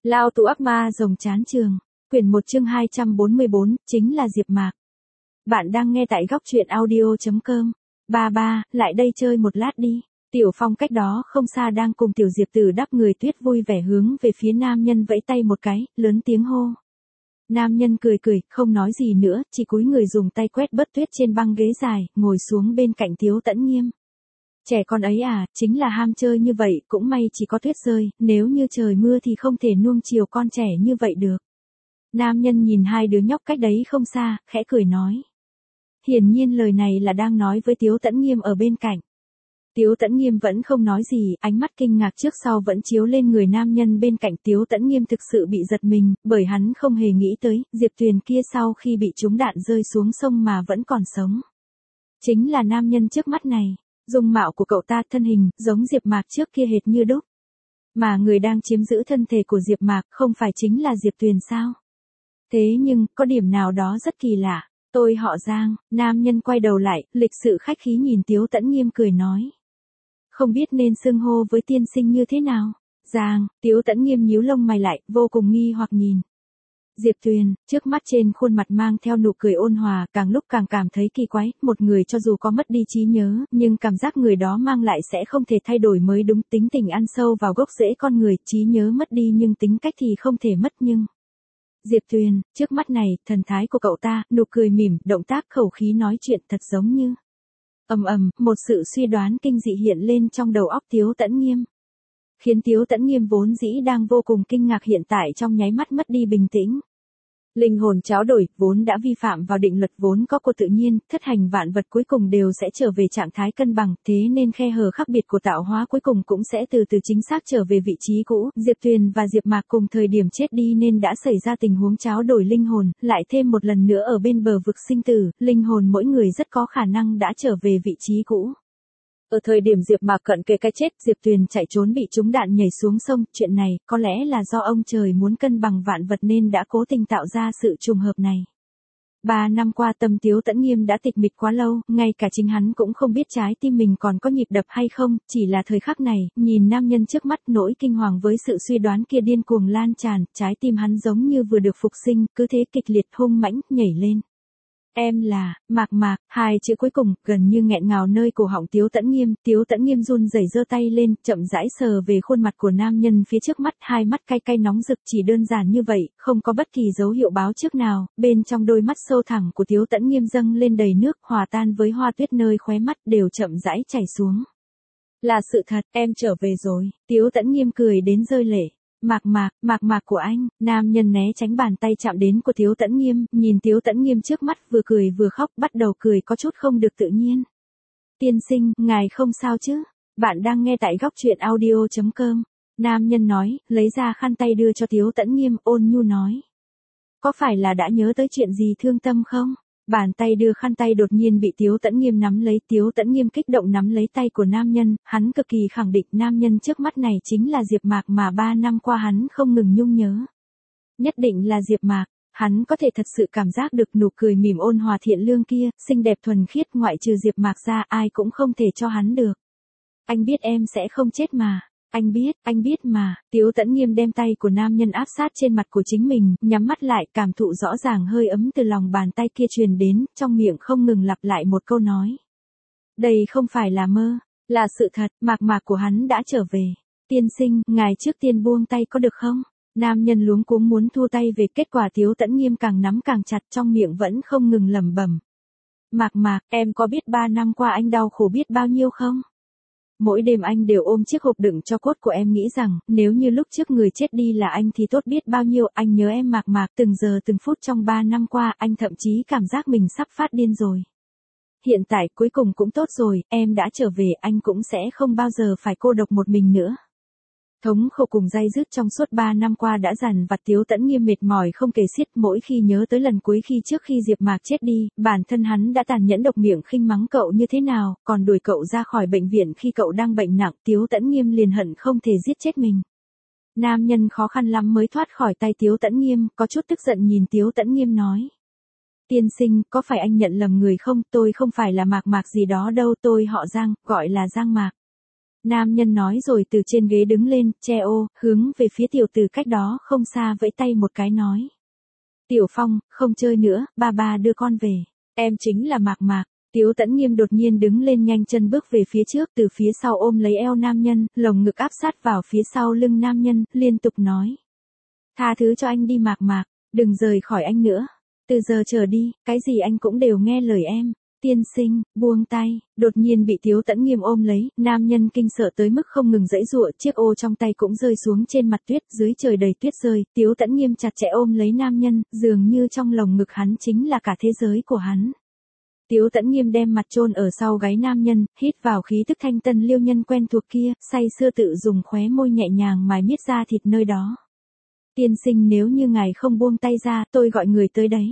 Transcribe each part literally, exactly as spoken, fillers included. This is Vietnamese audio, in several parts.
Lao tù ác ma rồng chán trường. Quyển một chương hai trăm bốn mươi bốn, chính là Diệp Mạc. Bạn đang nghe tại góc truyện audio chấm com. Ba ba, lại đây chơi một lát đi. Tiểu Phong cách đó không xa đang cùng Tiểu Diệp Tử đắp người tuyết vui vẻ hướng về phía nam nhân vẫy tay một cái, lớn tiếng hô. Nam nhân cười cười, không nói gì nữa, chỉ cúi người dùng tay quét bớt tuyết trên băng ghế dài, ngồi xuống bên cạnh Tiếu Tẫn Nghiêm. Trẻ con ấy à, chính là ham chơi như vậy, cũng may chỉ có tuyết rơi, nếu như trời mưa thì không thể nuông chiều con trẻ như vậy được. Nam nhân nhìn hai đứa nhóc cách đấy không xa, khẽ cười nói. Hiển nhiên lời này là đang nói với Tiếu Tẫn Nghiêm ở bên cạnh. Tiếu Tẫn Nghiêm vẫn không nói gì, ánh mắt kinh ngạc trước sau vẫn chiếu lên người nam nhân bên cạnh. Tiếu Tẫn Nghiêm thực sự bị giật mình, bởi hắn không hề nghĩ tới, Diệp Tuyền kia sau khi bị trúng đạn rơi xuống sông mà vẫn còn sống. Chính là nam nhân trước mắt này. Dung mạo của cậu ta thân hình, giống Diệp Mạc trước kia hệt như đúc. Mà người đang chiếm giữ thân thể của Diệp Mạc không phải chính là Diệp Tuyền sao? Thế nhưng, có điểm nào đó rất kỳ lạ. Tôi họ Giang, nam nhân quay đầu lại, lịch sự khách khí nhìn Tiếu Tẫn Nghiêm cười nói. Không biết nên xưng hô với tiên sinh như thế nào? Giang, Tiếu Tẫn Nghiêm nhíu lông mày lại, vô cùng nghi hoặc nhìn. Diệp Tuyền, trước mắt trên khuôn mặt mang theo nụ cười ôn hòa, càng lúc càng cảm thấy kỳ quái, một người cho dù có mất đi trí nhớ, nhưng cảm giác người đó mang lại sẽ không thể thay đổi mới đúng, tính tình ăn sâu vào gốc rễ con người, trí nhớ mất đi nhưng tính cách thì không thể mất nhưng. Diệp Tuyền, trước mắt này, thần thái của cậu ta, nụ cười mỉm, động tác khẩu khí nói chuyện thật giống như. Ầm ầm, một sự suy đoán kinh dị hiện lên trong đầu óc Tiếu Tẫn Nghiêm. Khiến Tiếu Tẫn Nghiêm vốn dĩ đang vô cùng kinh ngạc hiện tại trong nháy mắt mất đi bình tĩnh. Linh hồn tráo đổi, vốn đã vi phạm vào định luật vốn có của tự nhiên, thất hành vạn vật cuối cùng đều sẽ trở về trạng thái cân bằng, thế nên khe hở khác biệt của tạo hóa cuối cùng cũng sẽ từ từ chính xác trở về vị trí cũ. Diệp Tuyền và Diệp Mạc cùng thời điểm chết đi nên đã xảy ra tình huống tráo đổi linh hồn, lại thêm một lần nữa ở bên bờ vực sinh tử, linh hồn mỗi người rất có khả năng đã trở về vị trí cũ. Ở thời điểm Diệp Mạc cận kề cái chết, Diệp Tuyền chạy trốn bị trúng đạn nhảy xuống sông, chuyện này có lẽ là do ông trời muốn cân bằng vạn vật nên đã cố tình tạo ra sự trùng hợp này. Ba năm qua tâm Tiếu Tẫn Nghiêm đã tịch mịch quá lâu, ngay cả chính hắn cũng không biết trái tim mình còn có nhịp đập hay không, chỉ là thời khắc này, nhìn nam nhân trước mắt nỗi kinh hoàng với sự suy đoán kia điên cuồng lan tràn, trái tim hắn giống như vừa được phục sinh, cứ thế kịch liệt hung mãnh nhảy lên. Em là, Mạc Mạc, hai chữ cuối cùng, gần như nghẹn ngào nơi cổ họng Tiếu Tẫn Nghiêm, Tiếu Tẫn Nghiêm run rẩy giơ tay lên, chậm rãi sờ về khuôn mặt của nam nhân phía trước mắt, hai mắt cay cay nóng rực chỉ đơn giản như vậy, không có bất kỳ dấu hiệu báo trước nào, bên trong đôi mắt sâu thẳm của Tiếu Tẫn Nghiêm dâng lên đầy nước, hòa tan với hoa tuyết nơi khóe mắt đều chậm rãi chảy xuống. Là sự thật, em trở về rồi, Tiếu Tẫn Nghiêm cười đến rơi lệ. Mạc Mạc, Mạc Mạc của anh, nam nhân né tránh bàn tay chạm đến của Tiếu Tẫn Nghiêm, nhìn Tiếu Tẫn Nghiêm trước mắt vừa cười vừa khóc, bắt đầu cười có chút không được tự nhiên. Tiên sinh, ngài không sao chứ? Bạn đang nghe tại góc truyện audio chấm com. Nam nhân nói, lấy ra khăn tay đưa cho Tiếu Tẫn Nghiêm, ôn nhu nói. Có phải là đã nhớ tới chuyện gì thương tâm không? Bàn tay đưa khăn tay đột nhiên bị Tiếu Tẫn Nghiêm nắm lấy, Tiếu Tẫn Nghiêm kích động nắm lấy tay của nam nhân, hắn cực kỳ khẳng định nam nhân trước mắt này chính là Diệp Mạc mà ba năm qua hắn không ngừng nhung nhớ. Nhất định là Diệp Mạc, hắn có thể thật sự cảm giác được nụ cười mỉm ôn hòa thiện lương kia, xinh đẹp thuần khiết, ngoại trừ Diệp Mạc ra ai cũng không thể cho hắn được. Anh biết em sẽ không chết mà. Anh biết, anh biết mà, Tiếu Tẫn Nghiêm đem tay của nam nhân áp sát trên mặt của chính mình, nhắm mắt lại, cảm thụ rõ ràng hơi ấm từ lòng bàn tay kia truyền đến, trong miệng không ngừng lặp lại một câu nói. Đây không phải là mơ, là sự thật, Mạc Mạc của hắn đã trở về. Tiên sinh, ngài trước tiên buông tay có được không? Nam nhân luống cuống muốn thu tay về, kết quả Tiếu Tẫn Nghiêm càng nắm càng chặt, trong miệng vẫn không ngừng lẩm bẩm. Mạc Mạc, em có biết ba năm qua anh đau khổ biết bao nhiêu không? Mỗi đêm anh đều ôm chiếc hộp đựng tro cốt của em nghĩ rằng, nếu như lúc trước người chết đi là anh thì tốt biết bao nhiêu, anh nhớ em Mạc Mạc, từng giờ từng phút trong ba năm qua, anh thậm chí cảm giác mình sắp phát điên rồi. Hiện tại cuối cùng cũng tốt rồi, em đã trở về, anh cũng sẽ không bao giờ phải cô độc một mình nữa. Thống khổ cùng day dứt trong suốt ba năm qua đã dằn vặt Tiếu Tẫn Nghiêm mệt mỏi không kể xiết, mỗi khi nhớ tới lần cuối khi trước khi Diệp Mạc chết đi, bản thân hắn đã tàn nhẫn độc miệng khinh mắng cậu như thế nào, còn đuổi cậu ra khỏi bệnh viện khi cậu đang bệnh nặng, Tiếu Tẫn Nghiêm liền hận không thể giết chết mình. Nam nhân khó khăn lắm mới thoát khỏi tay Tiếu Tẫn Nghiêm, có chút tức giận nhìn Tiếu Tẫn Nghiêm nói. Tiên sinh, có phải anh nhận lầm người không, tôi không phải là Mạc Mạc gì đó đâu, tôi họ Giang, gọi là Giang Mạc. Nam nhân nói rồi từ trên ghế đứng lên, che ô, hướng về phía tiểu tử cách đó không xa vẫy tay một cái nói. Tiểu Phong, không chơi nữa, ba ba đưa con về. Em chính là Mạc Mạc. Tiếu Tẫn Nghiêm đột nhiên đứng lên nhanh chân bước về phía trước, từ phía sau ôm lấy eo nam nhân, lồng ngực áp sát vào phía sau lưng nam nhân, liên tục nói. Tha thứ cho anh đi Mạc Mạc, đừng rời khỏi anh nữa. Từ giờ trở đi, cái gì anh cũng đều nghe lời em. Tiên sinh, buông tay, đột nhiên bị Tiếu Tẫn Nghiêm ôm lấy, nam nhân kinh sợ tới mức không ngừng giãy giụa, chiếc ô trong tay cũng rơi xuống trên mặt tuyết, dưới trời đầy tuyết rơi, Tiếu Tẫn Nghiêm chặt chẽ ôm lấy nam nhân, dường như trong lồng ngực hắn chính là cả thế giới của hắn. Tiếu Tẫn Nghiêm đem mặt chôn ở sau gáy nam nhân, hít vào khí tức thanh tân liêu nhân quen thuộc kia, say sưa tự dùng khóe môi nhẹ nhàng mài miết da thịt nơi đó. Tiên sinh, nếu như ngài không buông tay ra, tôi gọi người tới đấy.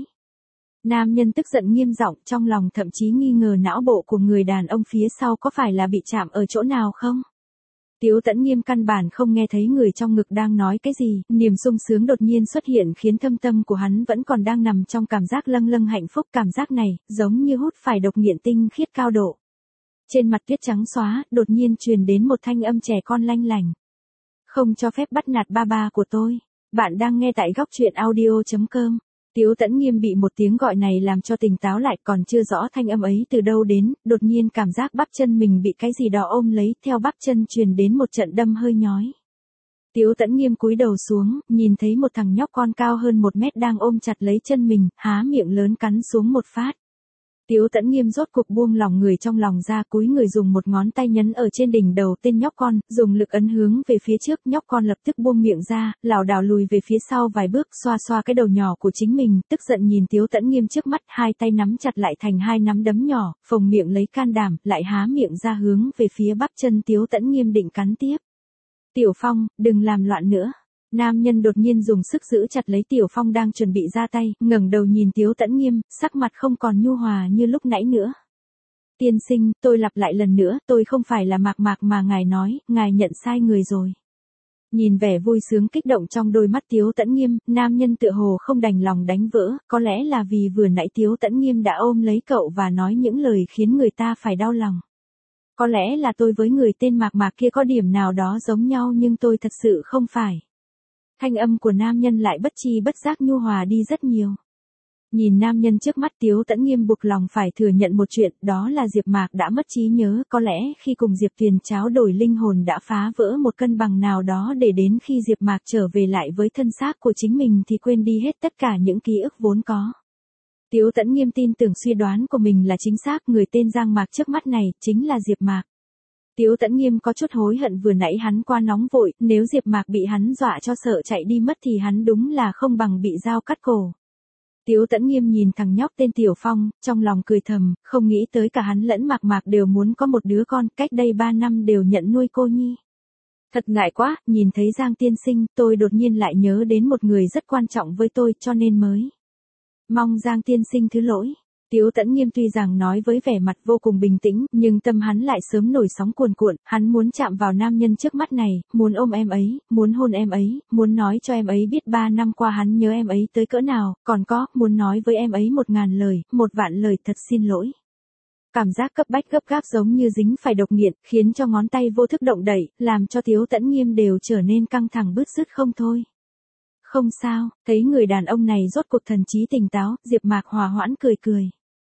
Nam nhân tức giận nghiêm giọng, trong lòng thậm chí nghi ngờ não bộ của người đàn ông phía sau có phải là bị chạm ở chỗ nào không? Tiếu Tẫn Nghiêm căn bản không nghe thấy người trong ngực đang nói cái gì, niềm sung sướng đột nhiên xuất hiện khiến thâm tâm của hắn vẫn còn đang nằm trong cảm giác lâng lâng hạnh phúc, cảm giác này, giống như hút phải độc nghiện tinh khiết cao độ. Trên mặt tuyết trắng xóa, đột nhiên truyền đến một thanh âm trẻ con lanh lành. Không cho phép bắt nạt ba ba của tôi. Bạn đang nghe tại góc truyện audio chấm com. Tiếu Tẫn Nghiêm bị một tiếng gọi này làm cho tỉnh táo lại, còn chưa rõ thanh âm ấy từ đâu đến, đột nhiên cảm giác bắp chân mình bị cái gì đó ôm lấy, theo bắp chân truyền đến một trận đâm hơi nhói. Tiếu Tẫn Nghiêm cúi đầu xuống, nhìn thấy một thằng nhóc con cao hơn một mét đang ôm chặt lấy chân mình, há miệng lớn cắn xuống một phát. Tiếu Tẫn Nghiêm rốt cục buông lòng người trong lòng ra, cúi người dùng một ngón tay nhấn ở trên đỉnh đầu tên nhóc con, dùng lực ấn hướng về phía trước, nhóc con lập tức buông miệng ra, lảo đảo lùi về phía sau vài bước, xoa xoa cái đầu nhỏ của chính mình, tức giận nhìn Tiếu Tẫn Nghiêm trước mắt, hai tay nắm chặt lại thành hai nắm đấm nhỏ, phồng miệng lấy can đảm, lại há miệng ra hướng về phía bắp chân Tiếu Tẫn Nghiêm định cắn tiếp. Tiểu Phong, đừng làm loạn nữa. Nam nhân đột nhiên dùng sức giữ chặt lấy Tiểu Phong đang chuẩn bị ra tay, ngẩng đầu nhìn Tiếu Tẫn Nghiêm, sắc mặt không còn nhu hòa như lúc nãy nữa. Tiên sinh, tôi lặp lại lần nữa, tôi không phải là Mạc Mạc mà ngài nói, ngài nhận sai người rồi. Nhìn vẻ vui sướng kích động trong đôi mắt Tiếu Tẫn Nghiêm, nam nhân tựa hồ không đành lòng đánh vỡ, có lẽ là vì vừa nãy Tiếu Tẫn Nghiêm đã ôm lấy cậu và nói những lời khiến người ta phải đau lòng. Có lẽ là tôi với người tên Mạc Mạc kia có điểm nào đó giống nhau nhưng tôi thật sự không phải. Thanh âm của nam nhân lại bất chi bất giác nhu hòa đi rất nhiều. Nhìn nam nhân trước mắt Tiếu Tẫn Nghiêm buộc lòng phải thừa nhận một chuyện, đó là Diệp Mạc đã mất trí nhớ, có lẽ khi cùng Diệp Tuyền tráo đổi linh hồn đã phá vỡ một cân bằng nào đó để đến khi Diệp Mạc trở về lại với thân xác của chính mình thì quên đi hết tất cả những ký ức vốn có. Tiếu Tẫn Nghiêm tin tưởng suy đoán của mình là chính xác, người tên Giang Mạc trước mắt này chính là Diệp Mạc. Tiếu Tẫn Nghiêm có chút hối hận vừa nãy hắn qua nóng vội, nếu Diệp Mạc bị hắn dọa cho sợ chạy đi mất thì hắn đúng là không bằng bị dao cắt cổ. Tiếu Tẫn Nghiêm nhìn thằng nhóc tên Tiểu Phong, trong lòng cười thầm, không nghĩ tới cả hắn lẫn Mạc Mạc đều muốn có một đứa con, cách đây ba năm đều nhận nuôi cô nhi. Thật ngại quá, nhìn thấy Giang tiên sinh, tôi đột nhiên lại nhớ đến một người rất quan trọng với tôi cho nên mới. Mong Giang tiên sinh thứ lỗi. Tiếu Tẫn Nghiêm tuy rằng nói với vẻ mặt vô cùng bình tĩnh, nhưng tâm hắn lại sớm nổi sóng cuồn cuộn, hắn muốn chạm vào nam nhân trước mắt này, muốn ôm em ấy, muốn hôn em ấy, muốn nói cho em ấy biết ba năm qua hắn nhớ em ấy tới cỡ nào, còn có, muốn nói với em ấy một ngàn lời, một vạn lời thật xin lỗi. Cảm giác cấp bách gấp gáp giống như dính phải độc nghiện, khiến cho ngón tay vô thức động đẩy, làm cho Tiếu Tẫn Nghiêm đều trở nên căng thẳng bứt rứt không thôi. Không sao, thấy người đàn ông này rốt cuộc thần trí tỉnh táo, Diệp Mạc hòa hoãn cười cười.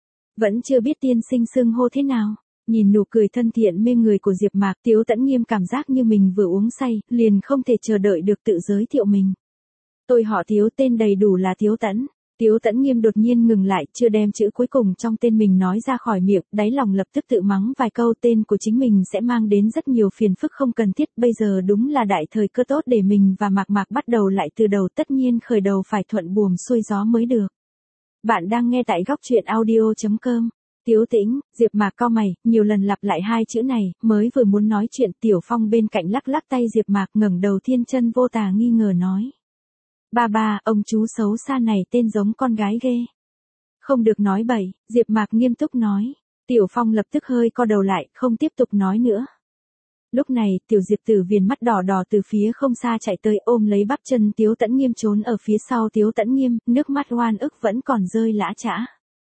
Vẫn chưa biết tiên sinh xưng hô thế nào. Nhìn nụ cười thân thiện mê người của Diệp Mạc, Tiếu Tẫn Nghiêm cảm giác như mình vừa uống say, liền không thể chờ đợi được tự giới thiệu mình. Tôi họ Tiếu, tên đầy đủ là Tiếu Tẫn. Tiếu Tẫn Nghiêm đột nhiên ngừng lại, chưa đem chữ cuối cùng trong tên mình nói ra khỏi miệng, đáy lòng lập tức tự mắng vài câu, tên của chính mình sẽ mang đến rất nhiều phiền phức không cần thiết, bây giờ đúng là đại thời cơ tốt để mình và Mạc Mạc bắt đầu lại từ đầu, tất nhiên khởi đầu phải thuận buồm xuôi gió mới được. Bạn đang nghe tại góc truyện audio chấm com. Tiếu Tĩnh, Diệp Mạc cau mày, nhiều lần lặp lại hai chữ này, mới vừa muốn nói chuyện, Tiểu Phong bên cạnh lắc lắc tay Diệp Mạc, ngẩng đầu thiên chân vô tà nghi ngờ nói. Ba ba, ông chú xấu xa này tên giống con gái ghê. Không được nói bậy, Diệp Mạc nghiêm túc nói. Tiểu Phong lập tức hơi co đầu lại, không tiếp tục nói nữa. Lúc này, Tiểu Diệp Tử viền mắt đỏ đỏ từ phía không xa chạy tới, ôm lấy bắp chân Tiếu Tẫn Nghiêm trốn ở phía sau Tiếu Tẫn Nghiêm, nước mắt oan ức vẫn còn rơi lã chã.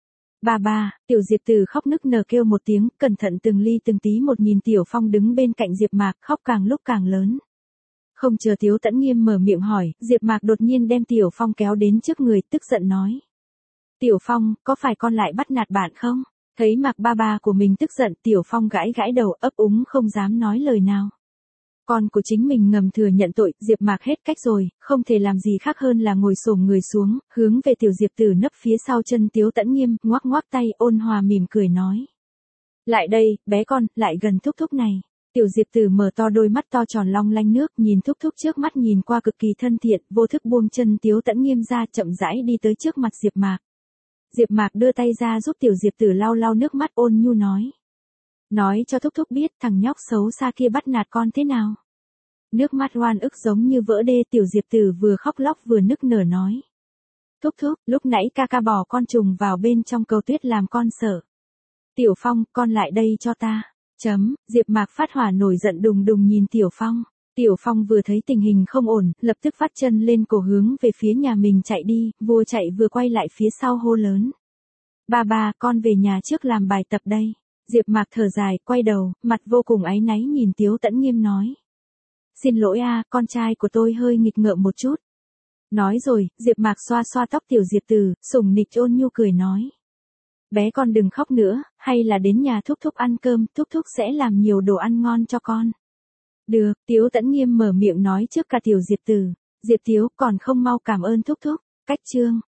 Ba ba, tiểu Diệp Tử khóc nức nở kêu một tiếng, cẩn thận từng ly từng tí một nhìn Tiểu Phong đứng bên cạnh Diệp Mạc, khóc càng lúc càng lớn. Không chờ Tiếu Tẫn Nghiêm mở miệng hỏi, Diệp Mạc đột nhiên đem Tiểu Phong kéo đến trước người, tức giận nói. Tiểu Phong, có phải con lại bắt nạt bạn không? Thấy Mạc ba ba của mình tức giận, Tiểu Phong gãi gãi đầu, ấp úng không dám nói lời nào. Con của chính mình ngầm thừa nhận tội, Diệp Mạc hết cách rồi, không thể làm gì khác hơn là ngồi xổm người xuống, hướng về tiểu Diệp Tử nấp phía sau chân Tiếu Tẫn Nghiêm, ngoắc ngoắc tay, ôn hòa mỉm cười nói. Lại đây, bé con, lại gần thúc thúc này. Tiểu Diệp Tử mở to đôi mắt to tròn long lanh nước, nhìn thúc thúc trước mắt nhìn qua cực kỳ thân thiện, vô thức buông chân Tiếu Tẫn Nghiêm ra, chậm rãi đi tới trước mặt Diệp Mạc. Diệp Mạc đưa tay ra giúp tiểu Diệp Tử lau lau nước mắt, ôn nhu nói. Nói cho thúc thúc biết thằng nhóc xấu xa kia bắt nạt con thế nào. Nước mắt oan ức giống như vỡ đê, tiểu Diệp Tử vừa khóc lóc vừa nức nở nói. Thúc thúc, lúc nãy ca ca bỏ con trùng vào bên trong cầu tuyết làm con sợ. Tiểu Phong, con lại đây cho ta. Chấm, Diệp Mạc phát hỏa nổi giận đùng đùng nhìn Tiểu Phong. Tiểu Phong vừa thấy tình hình không ổn, lập tức vắt chân lên cổ hướng về phía nhà mình chạy đi, vừa chạy vừa quay lại phía sau hô lớn. Ba ba, con về nhà trước làm bài tập đây. Diệp Mạc thở dài, quay đầu, mặt vô cùng áy náy nhìn Tiếu Tẫn Nghiêm nói. Xin lỗi a, con trai của tôi hơi nghịch ngợm một chút. Nói rồi, Diệp Mạc xoa xoa tóc tiểu Diệp Tử, sủng nịch ôn nhu cười nói. Bé con đừng khóc nữa, hay là đến nhà thúc thúc ăn cơm, thúc thúc sẽ làm nhiều đồ ăn ngon cho con. Được, Tiếu Tẫn Nghiêm mở miệng nói trước cả tiểu Diệp Tử. Diệp Tiếu còn không mau cảm ơn thúc thúc. Cách chương.